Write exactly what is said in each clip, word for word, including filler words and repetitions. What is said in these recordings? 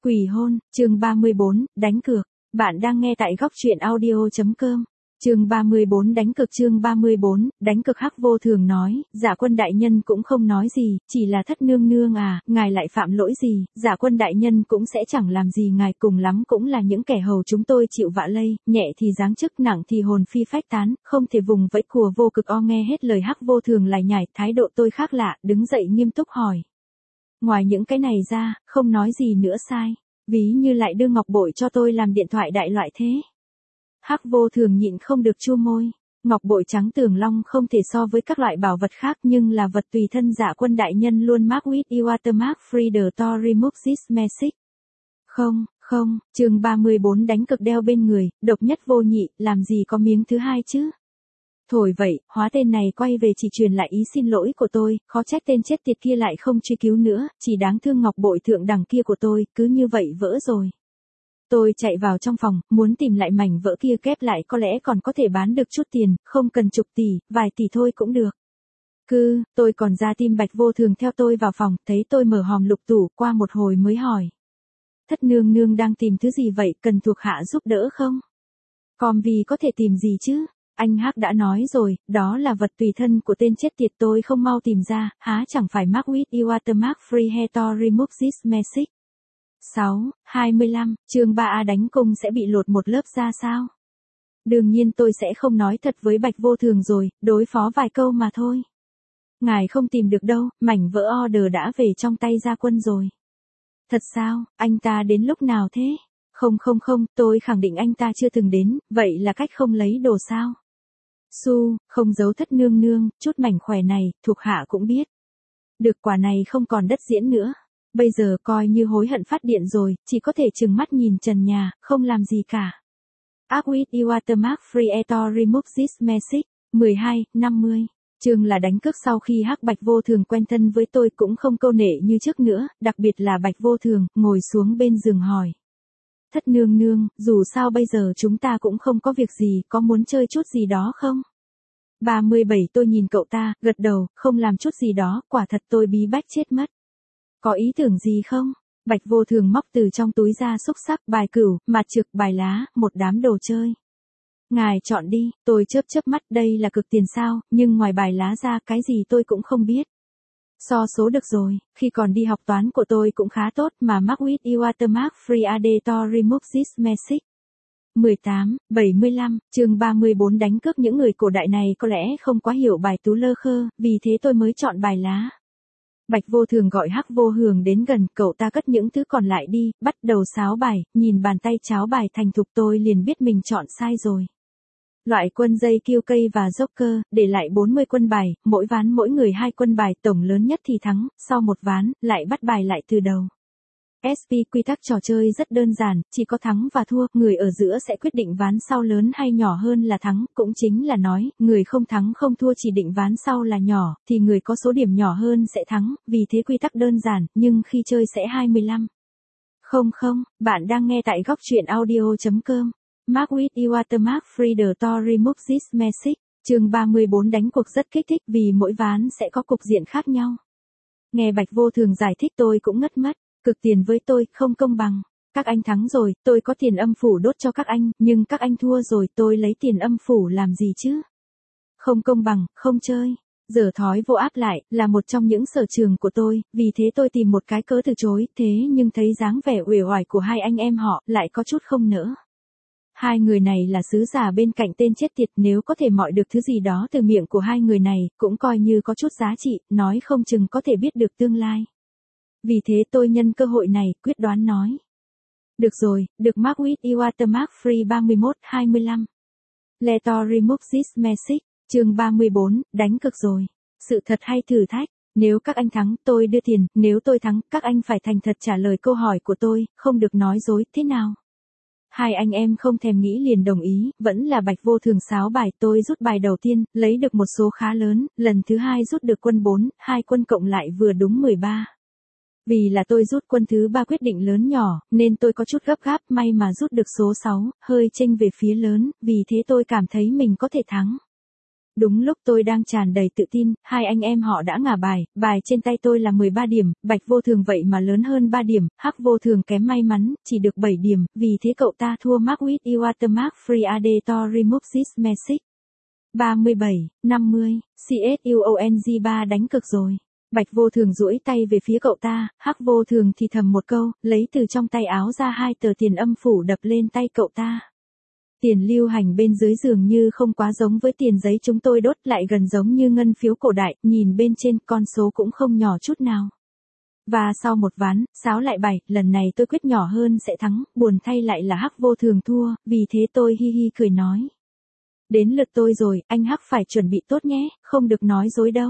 Quỷ hôn, chương ba mươi bốn, đánh cược. Bạn đang nghe tại góc truyện audio.com. Chương ba mươi bốn đánh cược chương ba mươi bốn, đánh cược Hắc Vô Thường nói, Dạ Quân đại nhân cũng không nói gì, chỉ là Thất nương nương à, ngài lại phạm lỗi gì, Dạ Quân đại nhân cũng sẽ chẳng làm gì ngài, cùng lắm cũng là những kẻ hầu chúng tôi chịu vạ lây, nhẹ thì giáng chức, nặng thì hồn phi phách tán, không thể vùng vẫy cùa vô cực o. Nghe hết lời Hắc Vô Thường lải nhải, thái độ tôi khác lạ, đứng dậy nghiêm túc hỏi. Ngoài những cái này ra, không nói gì nữa sai. Ví như lại đưa ngọc bội cho tôi làm điện thoại đại loại thế. Hắc Vô Thường nhịn không được chu môi. Ngọc bội trắng tường long không thể so với các loại bảo vật khác, nhưng là vật tùy thân Dạ Quân đại nhân luôn mark with you watermark free the to remove this message. Không, không, chương ba mươi bốn đánh cực đeo bên người, độc nhất vô nhị, làm gì có miếng thứ hai chứ. Thổi vậy, hóa tên này quay về chỉ truyền lại ý xin lỗi của tôi, khó trách tên chết tiệt kia lại không truy cứu nữa, chỉ đáng thương ngọc bội thượng đẳng kia của tôi, cứ như vậy vỡ rồi. Tôi chạy vào trong phòng, muốn tìm lại mảnh vỡ kia kép lại, có lẽ còn có thể bán được chút tiền, không cần chục tỷ, vài tỷ thôi cũng được. Cứ, tôi còn ra tim Bạch Vô Thường theo tôi vào phòng, thấy tôi mở hòm lục tủ, qua một hồi mới hỏi. Thất nương nương đang tìm thứ gì vậy, cần thuộc hạ giúp đỡ không? Còn vì có thể tìm gì chứ? Anh Hắc đã nói rồi, đó là vật tùy thân của tên chết tiệt, tôi không mau tìm ra, há chẳng phải mark with you watermark free he to remove this message. sáu, hai mươi lăm, chương ba A đánh cung sẽ bị lột một lớp ra sao? Đương nhiên tôi sẽ không nói thật với Bạch Vô Thường rồi, đối phó vài câu mà thôi. Ngài không tìm được đâu, mảnh vỡ order đã về trong tay Gia Quân rồi. Thật sao, anh ta đến lúc nào thế? Không không không, tôi khẳng định anh ta chưa từng đến, vậy là cách không lấy đồ sao? Su, không giấu Thất nương nương, chút mảnh khỏe này, thuộc hạ cũng biết. Được, quả này không còn đất diễn nữa. Bây giờ coi như hối hận phát điện rồi, chỉ có thể trừng mắt nhìn trần nhà, không làm gì cả. Act with you watermark free eto remove this message. mười hai, năm mươi. Chương là đánh cược sau khi Hắc Bạch Vô Thường quen thân với tôi cũng không câu nệ như trước nữa, đặc biệt là Bạch Vô Thường, ngồi xuống bên giường hỏi. Thất nương nương, dù sao bây giờ chúng ta cũng không có việc gì, có muốn chơi chút gì đó không? ba mươi bảy tôi nhìn cậu ta, gật đầu, không làm chút gì đó, quả thật tôi bí bách chết mất. Có ý tưởng gì không? Bạch Vô Thường móc từ trong túi ra xúc sắc, bài cửu, mặt trực, bài lá, một đám đồ chơi. Ngài chọn đi, tôi chớp chớp mắt, đây là cực tiền sao, nhưng ngoài bài lá ra cái gì tôi cũng không biết. So số được rồi, khi còn đi học toán của tôi cũng khá tốt mà mark with you watermark free ad to remove this message. mười tám, bảy mươi lăm, chương ba mươi bốn đánh cược những người cổ đại này có lẽ không quá hiểu bài tú lơ khơ, vì thế tôi mới chọn bài lá. Bạch Vô Thường gọi Hắc Vô Thường đến gần, cậu ta cất những thứ còn lại đi, bắt đầu sáo bài, nhìn bàn tay cháo bài thành thục tôi liền biết mình chọn sai rồi. Loại quân dây kiêu cây và joker, để lại bốn mươi quân bài, mỗi ván mỗi người hai quân bài, tổng lớn nhất thì thắng, sau một ván, lại bắt bài lại từ đầu. ét pê quy tắc trò chơi rất đơn giản, chỉ có thắng và thua, người ở giữa sẽ quyết định ván sau lớn hay nhỏ hơn là thắng, cũng chính là nói, người không thắng không thua chỉ định ván sau là nhỏ, thì người có số điểm nhỏ hơn sẽ thắng, vì thế quy tắc đơn giản, nhưng khi chơi sẽ hai mươi lăm. Không không, bạn đang nghe tại góc truyện audio.com. Mark with you watermark free the to remove this message. Chương ba mươi bốn đánh cuộc rất kích thích vì mỗi ván sẽ có cục diện khác nhau. Nghe Bạch Vô Thường giải thích tôi cũng ngất mất. Cực tiền với tôi, không công bằng. Các anh thắng rồi, tôi có tiền âm phủ đốt cho các anh, nhưng các anh thua rồi, tôi lấy tiền âm phủ làm gì chứ? Không công bằng, không chơi. Giờ thói vô áp lại, là một trong những sở trường của tôi, vì thế tôi tìm một cái cớ từ chối, thế nhưng thấy dáng vẻ uể oải của hai anh em họ, lại có chút không nỡ. Hai người này là sứ giả bên cạnh tên chết tiệt, nếu có thể mọi được thứ gì đó từ miệng của hai người này, cũng coi như có chút giá trị, nói không chừng có thể biết được tương lai. Vì thế tôi nhân cơ hội này, quyết đoán nói. Được rồi, được mark with you watermark free ba mươi mốt, hai mươi lăm. Let to remove this message, chương ba mươi bốn, đánh cực rồi. Sự thật hay thử thách, nếu các anh thắng, tôi đưa tiền, nếu tôi thắng, các anh phải thành thật trả lời câu hỏi của tôi, không được nói dối, thế nào? Hai anh em không thèm nghĩ liền đồng ý, vẫn là Bạch Vô Thường sáo bài, tôi rút bài đầu tiên, lấy được một số khá lớn, lần thứ hai rút được quân bốn, hai quân cộng lại vừa đúng mười ba. Vì là tôi rút quân thứ ba quyết định lớn nhỏ, nên tôi có chút gấp gáp, may mà rút được số sáu, hơi chênh về phía lớn, vì thế tôi cảm thấy mình có thể thắng. Đúng lúc tôi đang tràn đầy tự tin, hai anh em họ đã ngả bài, bài trên tay tôi là mười ba điểm, Bạch Vô Thường vậy mà lớn hơn ba điểm, Hắc Vô Thường kém may mắn, chỉ được bảy điểm, vì thế cậu ta thua Mark with you watermark free a day to remove this message. ba mươi bảy, năm mươi, CSUONG ba đánh cực rồi. Bạch Vô Thường duỗi tay về phía cậu ta, Hắc Vô Thường thì thầm một câu, lấy từ trong tay áo ra hai tờ tiền âm phủ đập lên tay cậu ta. Tiền lưu hành bên dưới dường như không quá giống với tiền giấy chúng tôi đốt, lại gần giống như ngân phiếu cổ đại, nhìn bên trên con số cũng không nhỏ chút nào. Và sau một ván, sáo lại bảy, lần này tôi quyết nhỏ hơn sẽ thắng, buồn thay lại là Hắc Vô Thường thua, vì thế tôi hi hi cười nói. Đến lượt tôi rồi, anh Hắc phải chuẩn bị tốt nhé, không được nói dối đâu.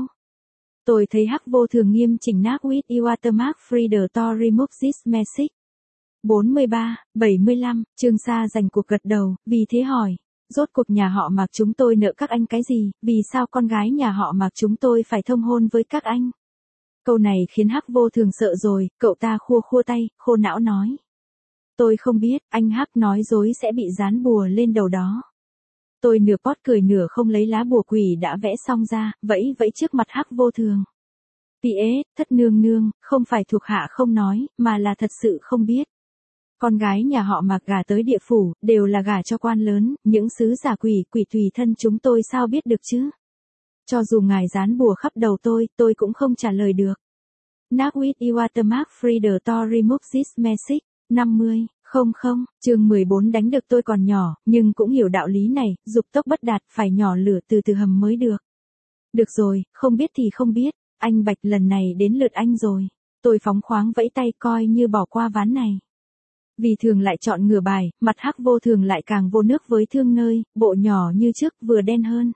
Tôi thấy Hắc Vô Thường nghiêm chỉnh nác with you watermark free the to remove this message. bốn mươi ba, bảy mươi lăm, Trương Sa giành cuộc gật đầu, vì thế hỏi, rốt cuộc nhà họ Mạc chúng tôi nợ các anh cái gì, vì sao con gái nhà họ Mạc chúng tôi phải thông hôn với các anh? Câu này khiến Hắc Vô Thường sợ rồi, cậu ta khua khua tay, khô não nói. Tôi không biết, anh Hắc nói dối sẽ bị dán bùa lên đầu đó. Tôi nửa pót cười nửa không lấy lá bùa quỷ đã vẽ xong ra, vẫy vẫy trước mặt Hắc Vô Thường. pê ét, thất nương nương, không phải thuộc hạ không nói, mà là thật sự không biết. Con gái nhà họ Mạc gả tới địa phủ, đều là gả cho quan lớn, những sứ giả quỷ, quỷ tùy thân chúng tôi sao biết được chứ? Cho dù ngài dán bùa khắp đầu tôi, tôi cũng không trả lời được. Knock with you watermark free the to remove this message. năm mươi, không không, chương mười bốn đánh được tôi còn nhỏ, nhưng cũng hiểu đạo lý này, dục tốc bất đạt, phải nhỏ lửa từ từ hầm mới được. Được rồi, không biết thì không biết, anh Bạch lần này đến lượt anh rồi. Tôi phóng khoáng vẫy tay coi như bỏ qua ván này. Vì Thường lại chọn ngửa bài, mặt Hắc Vô Thường lại càng vô nước với Thương nơi, bộ nhỏ như trước vừa đen hơn.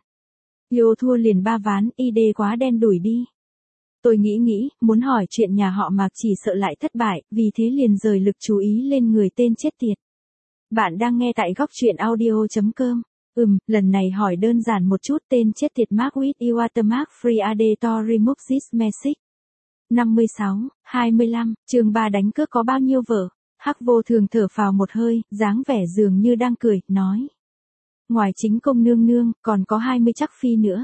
Yo thua liền ba ván, y đê quá đen đủi đi. Tôi nghĩ nghĩ, muốn hỏi chuyện nhà họ Mạc chỉ sợ lại thất bại, vì thế liền rời lực chú ý lên người tên chết tiệt. Bạn đang nghe tại góc truyện audio.com. Ừm, lần này hỏi đơn giản một chút, tên chết tiệt Mark with you watermark free a day to remove this message. năm mươi sáu, hai mươi lăm, chương ba đánh cước có bao nhiêu vở? Hắc Vô Thường thở phào một hơi, dáng vẻ dường như đang cười, nói. Ngoài chính công nương nương, còn có hai mươi chắc phi nữa.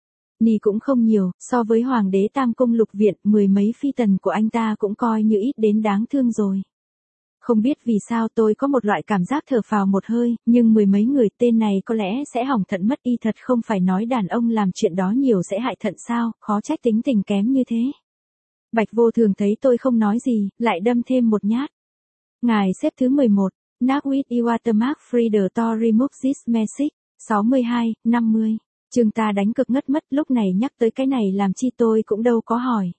Ni cũng không nhiều, so với Hoàng đế Tam Cung Lục Viện, mười mấy phi tần của anh ta cũng coi như ít đến đáng thương rồi. Không biết vì sao tôi có một loại cảm giác thở phào một hơi, nhưng mười mấy người tên này có lẽ sẽ hỏng thận mất y thật, không phải nói đàn ông làm chuyện đó nhiều sẽ hại thận sao, khó trách tính tình kém như thế. Bạch Vô Thường thấy tôi không nói gì, lại đâm thêm một nhát. Ngài xếp thứ mười một, knock with you watermark free the to remove this message. sáu mươi hai, năm mươi. Chương ta đánh cực ngất mất, lúc này nhắc tới cái này làm chi tôi cũng đâu có hỏi.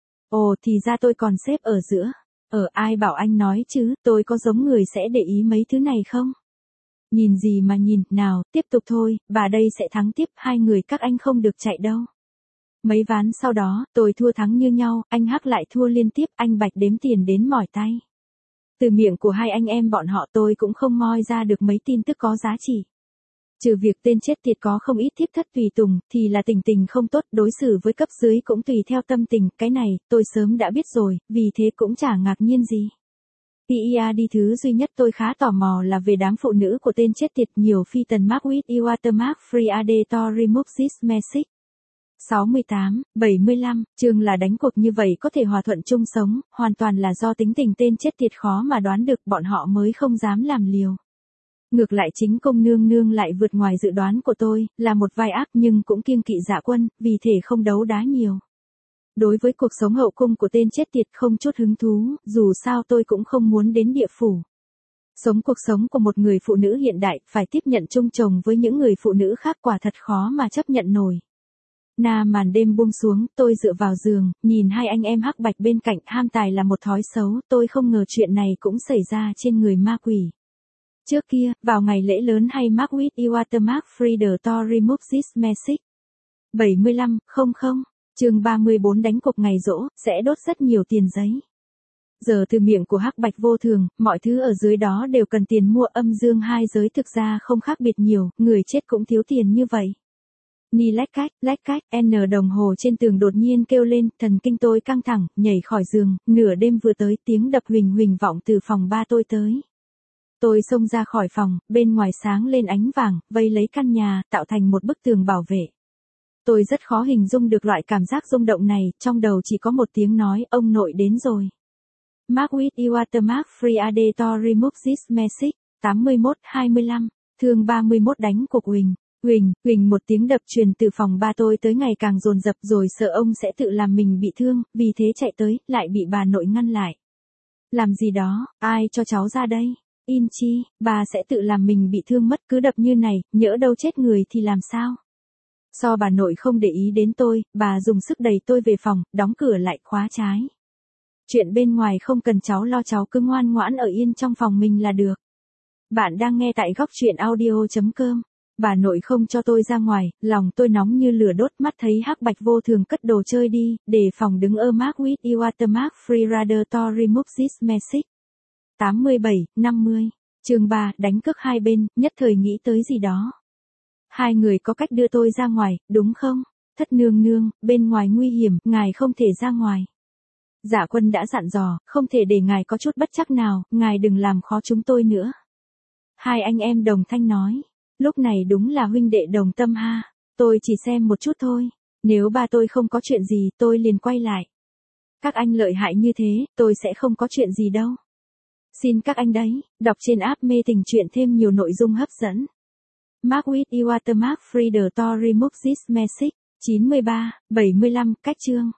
Ồ thì ra tôi còn xếp ở giữa. Ở ai bảo anh nói chứ, tôi có giống người sẽ để ý mấy thứ này không? Nhìn gì mà nhìn, nào, tiếp tục thôi, bà đây sẽ thắng tiếp, hai người các anh không được chạy đâu. Mấy ván sau đó, tôi thua thắng như nhau, anh Hắc lại thua liên tiếp, anh Bạch đếm tiền đến mỏi tay. Từ miệng của hai anh em bọn họ tôi cũng không moi ra được mấy tin tức có giá trị. Trừ việc tên chết tiệt có không ít thiếp thất tùy tùng, thì là tình tình không tốt, đối xử với cấp dưới cũng tùy theo tâm tình, cái này, tôi sớm đã biết rồi, vì thế cũng chả ngạc nhiên gì. pê e đê thứ duy nhất tôi khá tò mò là về đám phụ nữ của tên chết tiệt, nhiều phi tần Mark with you watermark free a day to remove this message. sáu mươi tám, bảy mươi lăm, chương là đánh cuộc như vậy có thể hòa thuận chung sống, hoàn toàn là do tính tình tên chết tiệt khó mà đoán được, bọn họ mới không dám làm liều. Ngược lại chính công nương nương lại vượt ngoài dự đoán của tôi, là một vai ác nhưng cũng kiêng kỵ Dạ Quân, vì thể không đấu đá nhiều. Đối với cuộc sống hậu cung của tên chết tiệt không chút hứng thú, dù sao tôi cũng không muốn đến địa phủ. Sống cuộc sống của một người phụ nữ hiện đại, phải tiếp nhận chung chồng với những người phụ nữ khác quả thật khó mà chấp nhận nổi. Na màn đêm buông xuống, tôi dựa vào giường, nhìn hai anh em Hắc Bạch bên cạnh, ham tài là một thói xấu, tôi không ngờ chuyện này cũng xảy ra trên người ma quỷ. Trước kia, vào ngày lễ lớn hay Mark with you watermark free the to remove this message. bảy mươi lăm, không không, chương ba mươi bốn đánh cuộc ngày giỗ, sẽ đốt rất nhiều tiền giấy. Giờ từ miệng của Hắc Bạch Vô Thường, mọi thứ ở dưới đó đều cần tiền mua, âm dương hai giới thực ra không khác biệt nhiều, người chết cũng thiếu tiền như vậy. Ni lách cách, lách cách, N đồng hồ trên tường đột nhiên kêu lên, thần kinh tôi căng thẳng, nhảy khỏi giường, nửa đêm vừa tới, tiếng đập huỳnh huỳnh vọng từ phòng ba tôi tới. Tôi xông ra khỏi phòng, bên ngoài sáng lên ánh vàng, vây lấy căn nhà, tạo thành một bức tường bảo vệ. Tôi rất khó hình dung được loại cảm giác rung động này, trong đầu chỉ có một tiếng nói, ông nội đến rồi. Mark with you watermark free a day to remove this message. tám mươi mốt hai mươi lăm. Thương ba mươi mốt đánh cuộc Huỳnh. Huỳnh, Huỳnh một tiếng đập truyền từ phòng ba tôi tới ngày càng dồn dập rồi sợ ông sẽ tự làm mình bị thương, vì thế chạy tới, lại bị bà nội ngăn lại. Làm gì đó, ai cho cháu ra đây? Im chi, bà sẽ tự làm mình bị thương mất, cứ đập như này, nhỡ đâu chết người thì làm sao? Do bà nội không để ý đến tôi, bà dùng sức đẩy tôi về phòng, đóng cửa lại khóa trái. Chuyện bên ngoài không cần cháu lo, cháu cứ ngoan ngoãn ở yên trong phòng mình là được. Bạn đang nghe tại góc truyện audio.com. Bà nội không cho tôi ra ngoài, lòng tôi nóng như lửa đốt, mắt thấy Hắc Bạch vô thường cất đồ chơi đi, để phòng đứng ở Mark with you watermark free rather to remove this message. tám mươi bảy năm mươi. Chương ba, đánh cược hai bên, nhất thời nghĩ tới gì đó. Hai người có cách đưa tôi ra ngoài, đúng không? Thất nương nương, bên ngoài nguy hiểm, ngài không thể ra ngoài. Dạ Quân đã dặn dò, không thể để ngài có chút bất trắc nào, ngài đừng làm khó chúng tôi nữa. Hai anh em đồng thanh nói. Lúc này đúng là huynh đệ đồng tâm ha. Tôi chỉ xem một chút thôi. Nếu ba tôi không có chuyện gì, tôi liền quay lại. Các anh lợi hại như thế, tôi sẽ không có chuyện gì đâu. Xin các anh đấy, đọc trên app Mê Tình Truyện thêm nhiều nội dung hấp dẫn. Mark with you watermark free to remove this message. chín mươi ba bảy mươi lăm cách chương.